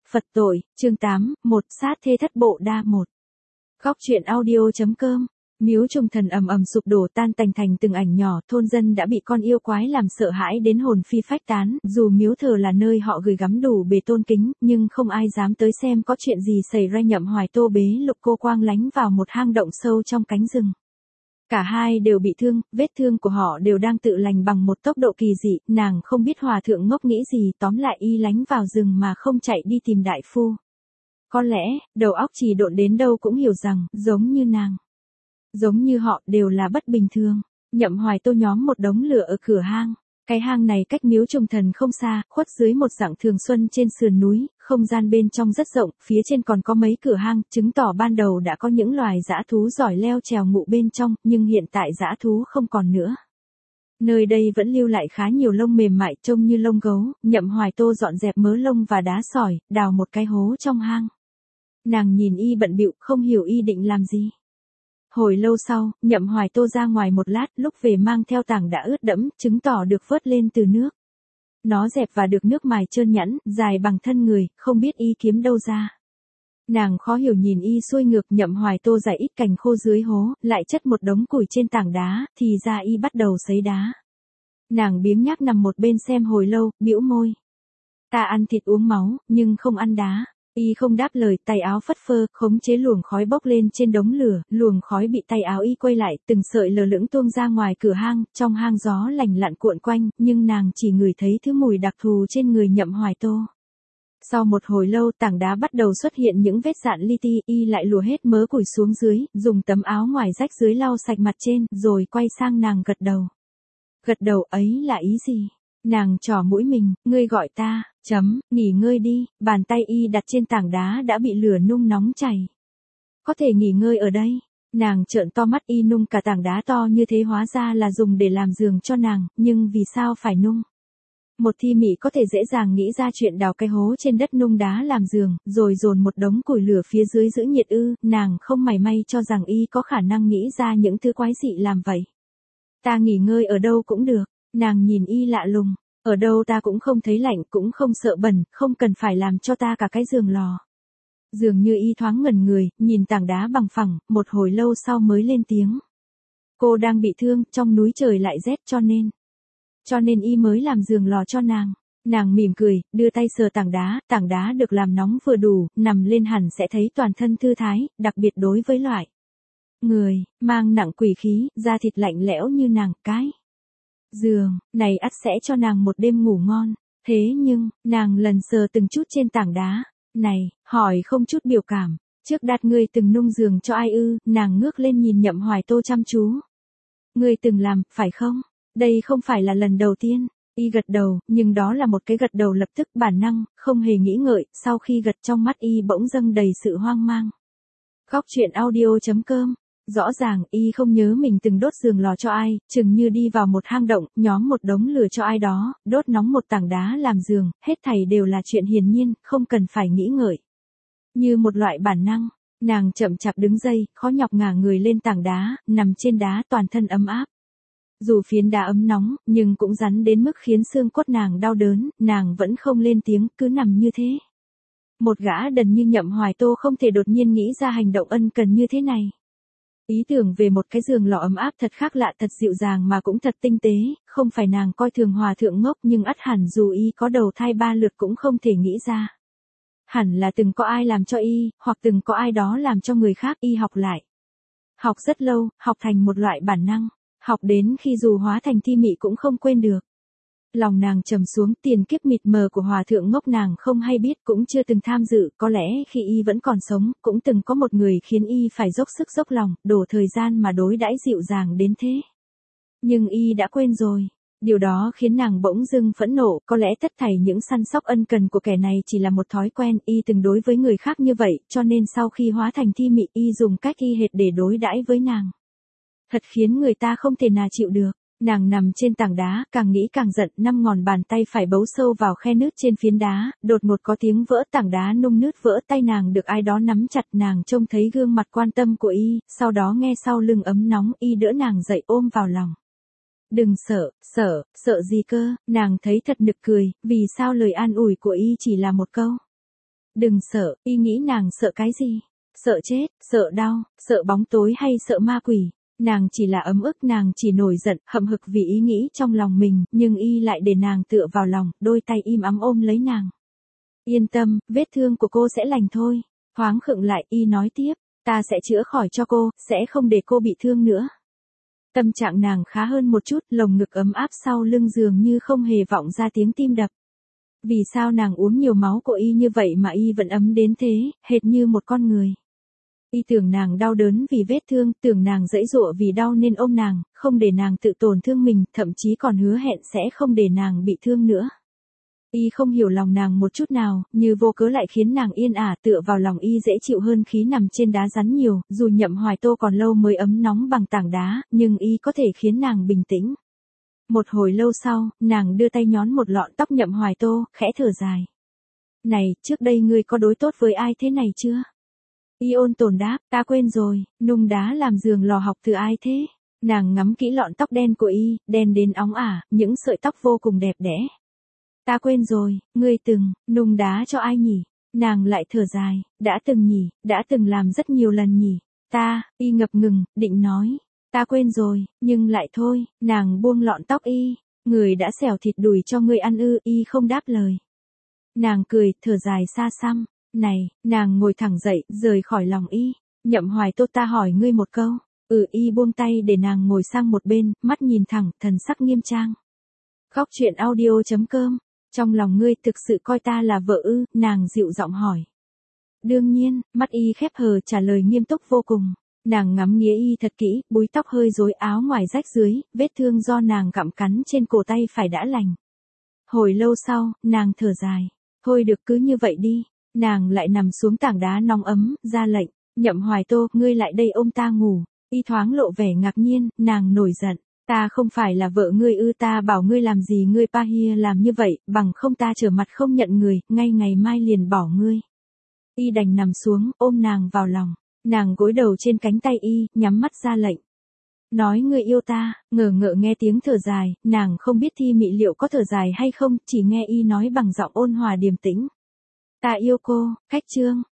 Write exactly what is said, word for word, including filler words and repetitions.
Phật tội, chương tám, một sát thê thất bộ đa một. Góc truyện audio.com. Miếu trùng thần ầm ầm sụp đổ tan tành thành từng ảnh nhỏ, thôn dân đã bị con yêu quái làm sợ hãi đến hồn phi phách tán, dù miếu thờ là nơi họ gửi gắm đủ bề tôn kính, nhưng không ai dám tới xem có chuyện gì xảy ra. Nhậm Hoài Tô bế Lục Cô Quang lánh vào một hang động sâu trong cánh rừng. Cả hai đều bị thương, vết thương của họ đều đang tự lành bằng một tốc độ kỳ dị, nàng không biết hòa thượng ngốc nghĩ gì, tóm lại y lánh vào rừng mà không chạy đi tìm đại phu. Có lẽ, đầu óc trì độn đến đâu cũng hiểu rằng, giống như nàng, giống như họ đều là bất bình thường. Nhậm Hoài Tô nhóm một đống lửa ở cửa hang. Cái hang này cách miếu trùng thần không xa, khuất dưới một dặng thường xuân trên sườn núi, không gian bên trong rất rộng, phía trên còn có mấy cửa hang, chứng tỏ ban đầu đã có những loài dã thú giỏi leo trèo ngụ bên trong, nhưng hiện tại dã thú không còn nữa. Nơi đây vẫn lưu lại khá nhiều lông mềm mại trông như lông gấu. Nhậm Hoài Tô dọn dẹp mớ lông và đá sỏi, đào một cái hố trong hang. Nàng nhìn y bận bịu, không hiểu y định làm gì. Hồi lâu sau, Nhậm Hoài Tô ra ngoài một lát, lúc về mang theo tảng đã ướt đẫm, chứng tỏ được vớt lên từ nước. Nó dẹp và được nước mài trơn nhẵn, dài bằng thân người, không biết y kiếm đâu ra. Nàng khó hiểu nhìn y xuôi ngược. Nhậm Hoài Tô giải ít cành khô dưới hố, lại chất một đống củi trên tảng đá, thì ra y bắt đầu sấy đá. Nàng biếng nhác nằm một bên xem hồi lâu, bĩu môi. Ta ăn thịt uống máu, nhưng không ăn đá. Y không đáp lời, tay áo phất phơ, khống chế luồng khói bốc lên trên đống lửa, luồng khói bị tay áo y quay lại, từng sợi lờ lững tuôn ra ngoài cửa hang, trong hang gió lành lặn cuộn quanh, nhưng nàng chỉ ngửi thấy thứ mùi đặc thù trên người Nhậm Hoài Tô. Sau một hồi lâu, tảng đá bắt đầu xuất hiện những vết dạn li ti, y lại lùa hết mớ củi xuống dưới, dùng tấm áo ngoài rách dưới lau sạch mặt trên, rồi quay sang nàng gật đầu. Gật đầu ấy là ý gì? Nàng trỏ mũi mình, ngươi gọi ta, chấm, nghỉ ngơi đi. Bàn tay y đặt trên tảng đá đã bị lửa nung nóng chảy. Có thể nghỉ ngơi ở đây. Nàng trợn to mắt, y nung cả tảng đá to như thế hóa ra là dùng để làm giường cho nàng, nhưng vì sao phải nung? Một thi mị có thể dễ dàng nghĩ ra chuyện đào cái hố trên đất nung đá làm giường, rồi dồn một đống củi lửa phía dưới giữ nhiệt ư? Nàng không mảy may cho rằng y có khả năng nghĩ ra những thứ quái dị làm vậy. Ta nghỉ ngơi ở đâu cũng được. Nàng nhìn y lạ lùng, ở đâu ta cũng không thấy lạnh, cũng không sợ bẩn, không cần phải làm cho ta cả cái giường lò. Dường như y thoáng ngẩn người, nhìn tảng đá bằng phẳng, một hồi lâu sau mới lên tiếng. Cô đang bị thương, trong núi trời lại rét cho nên. Cho nên y mới làm giường lò cho nàng. Nàng mỉm cười, đưa tay sờ tảng đá, tảng đá được làm nóng vừa đủ, nằm lên hẳn sẽ thấy toàn thân thư thái, đặc biệt đối với loại người mang nặng quỷ khí, da thịt lạnh lẽo như nàng, cái giường này ắt sẽ cho nàng một đêm ngủ ngon. Thế nhưng, nàng lần sờ từng chút trên tảng đá này, hỏi không chút biểu cảm, trước đặt ngươi từng nung giường cho ai ư? Nàng ngước lên nhìn Nhậm Hoài Tô chăm chú. Ngươi từng làm, phải không? Đây không phải là lần đầu tiên. Y gật đầu, nhưng đó là một cái gật đầu lập tức, bản năng, không hề nghĩ ngợi. Sau khi gật, trong mắt y bỗng dâng đầy sự hoang mang. Góc truyện audio.com. Rõ ràng, y không nhớ mình từng đốt giường lò cho ai, chừng như đi vào một hang động, nhóm một đống lửa cho ai đó, đốt nóng một tảng đá làm giường, hết thảy đều là chuyện hiển nhiên, không cần phải nghĩ ngợi. Như một loại bản năng, nàng chậm chạp đứng dậy, khó nhọc ngả người lên tảng đá, nằm trên đá toàn thân ấm áp. Dù phiến đá ấm nóng, nhưng cũng rắn đến mức khiến xương cốt nàng đau đớn, nàng vẫn không lên tiếng, cứ nằm như thế. Một gã đần như Nhậm Hoài Tô không thể đột nhiên nghĩ ra hành động ân cần như thế này. Ý tưởng về một cái giường lò ấm áp thật khác lạ, thật dịu dàng mà cũng thật tinh tế, không phải nàng coi thường hòa thượng ngốc, nhưng ắt hẳn dù y có đầu thai ba lượt cũng không thể nghĩ ra. Hẳn là từng có ai làm cho y, hoặc từng có ai đó làm cho người khác, y học lại. Học rất lâu, học thành một loại bản năng, học đến khi dù hóa thành thi mị cũng không quên được. Lòng nàng trầm xuống, tiền kiếp mịt mờ của hòa thượng ngốc nàng không hay biết, cũng chưa từng tham dự, có lẽ khi y vẫn còn sống, cũng từng có một người khiến y phải dốc sức dốc lòng, đổ thời gian mà đối đãi dịu dàng đến thế. Nhưng y đã quên rồi. Điều đó khiến nàng bỗng dưng phẫn nộ, có lẽ tất thảy những săn sóc ân cần của kẻ này chỉ là một thói quen, y từng đối với người khác như vậy, cho nên sau khi hóa thành thi mị, y dùng cách y hệt để đối đãi với nàng. Thật khiến người ta không thể nào chịu được. Nàng nằm trên tảng đá, càng nghĩ càng giận, năm ngón bàn tay phải bấu sâu vào khe nứt trên phiến đá, đột ngột có tiếng vỡ, tảng đá nung nứt vỡ, tay nàng được ai đó nắm chặt, nàng trông thấy gương mặt quan tâm của y, sau đó nghe sau lưng ấm nóng, y đỡ nàng dậy ôm vào lòng. Đừng sợ, sợ, sợ gì cơ? Nàng thấy thật nực cười, vì sao lời an ủi của y chỉ là một câu. Đừng sợ, y nghĩ nàng sợ cái gì? Sợ chết, sợ đau, sợ bóng tối hay sợ ma quỷ? Nàng chỉ là ấm ức, nàng chỉ nổi giận, hậm hực vì ý nghĩ trong lòng mình, nhưng y lại để nàng tựa vào lòng, đôi tay im ắng ôm lấy nàng. Yên tâm, vết thương của cô sẽ lành thôi. Thoáng khựng lại, y nói tiếp, ta sẽ chữa khỏi cho cô, sẽ không để cô bị thương nữa. Tâm trạng nàng khá hơn một chút, lồng ngực ấm áp sau lưng dường như không hề vọng ra tiếng tim đập. Vì sao nàng uống nhiều máu của y như vậy mà y vẫn ấm đến thế, hệt như một con người. Y tưởng nàng đau đớn vì vết thương, tưởng nàng giãy giụa vì đau nên ôm nàng, không để nàng tự tổn thương mình, thậm chí còn hứa hẹn sẽ không để nàng bị thương nữa. Y không hiểu lòng nàng một chút nào, như vô cớ lại khiến nàng yên ả, tựa vào lòng y dễ chịu hơn khí nằm trên đá rắn nhiều, dù Nhậm Hoài Tô còn lâu mới ấm nóng bằng tảng đá, nhưng y có thể khiến nàng bình tĩnh. Một hồi lâu sau, nàng đưa tay nhón một lọn tóc Nhậm Hoài Tô, khẽ thở dài. Này, trước đây ngươi có đối tốt với ai thế này chưa? Y ôn tồn đáp, ta quên rồi, nung đá làm giường lò học từ ai thế? Nàng ngắm kỹ lọn tóc đen của y, đen đến óng ả, những sợi tóc vô cùng đẹp đẽ. Ta quên rồi, ngươi từng, nung đá cho ai nhỉ? Nàng lại thở dài, đã từng nhỉ, đã từng làm rất nhiều lần nhỉ. Ta, y ngập ngừng, định nói. Ta quên rồi, nhưng lại thôi, nàng buông lọn tóc y. Người đã xẻo thịt đùi cho ngươi ăn ư, y không đáp lời. Nàng cười, thở dài xa xăm. Này, nàng ngồi thẳng dậy, rời khỏi lòng y. Nhậm Hoài Tô, ta hỏi ngươi một câu. Ừ, y buông tay để nàng ngồi sang một bên, mắt nhìn thẳng, thần sắc nghiêm trang. Khóc chuyện audio chấm com. Trong lòng ngươi thực sự coi ta là vợ ư? Nàng dịu giọng hỏi. Đương nhiên, mắt y khép hờ trả lời nghiêm túc vô cùng. Nàng ngắm nghía y thật kỹ, búi tóc hơi rối, áo ngoài rách dưới, vết thương do nàng gặm cắn trên cổ tay phải đã lành. Hồi lâu sau, nàng thở dài. Thôi được, cứ như vậy đi. Nàng lại nằm xuống tảng đá nóng ấm, ra lệnh. Nhậm Hoài Tô, ngươi lại đây ôm ta ngủ. Y thoáng lộ vẻ ngạc nhiên, nàng nổi giận. Ta không phải là vợ ngươi ư? Ta bảo ngươi làm gì ngươi pa hia làm như vậy, bằng không ta trở mặt không nhận người, ngay ngày mai liền bỏ ngươi. Y đành nằm xuống, ôm nàng vào lòng. Nàng gối đầu trên cánh tay y, nhắm mắt ra lệnh. Nói ngươi yêu ta, ngờ ngợ nghe tiếng thở dài, nàng không biết Thi Mị liệu có thở dài hay không, chỉ nghe y nói bằng giọng ôn hòa điềm tĩnh. Ta yêu cô, cách chương.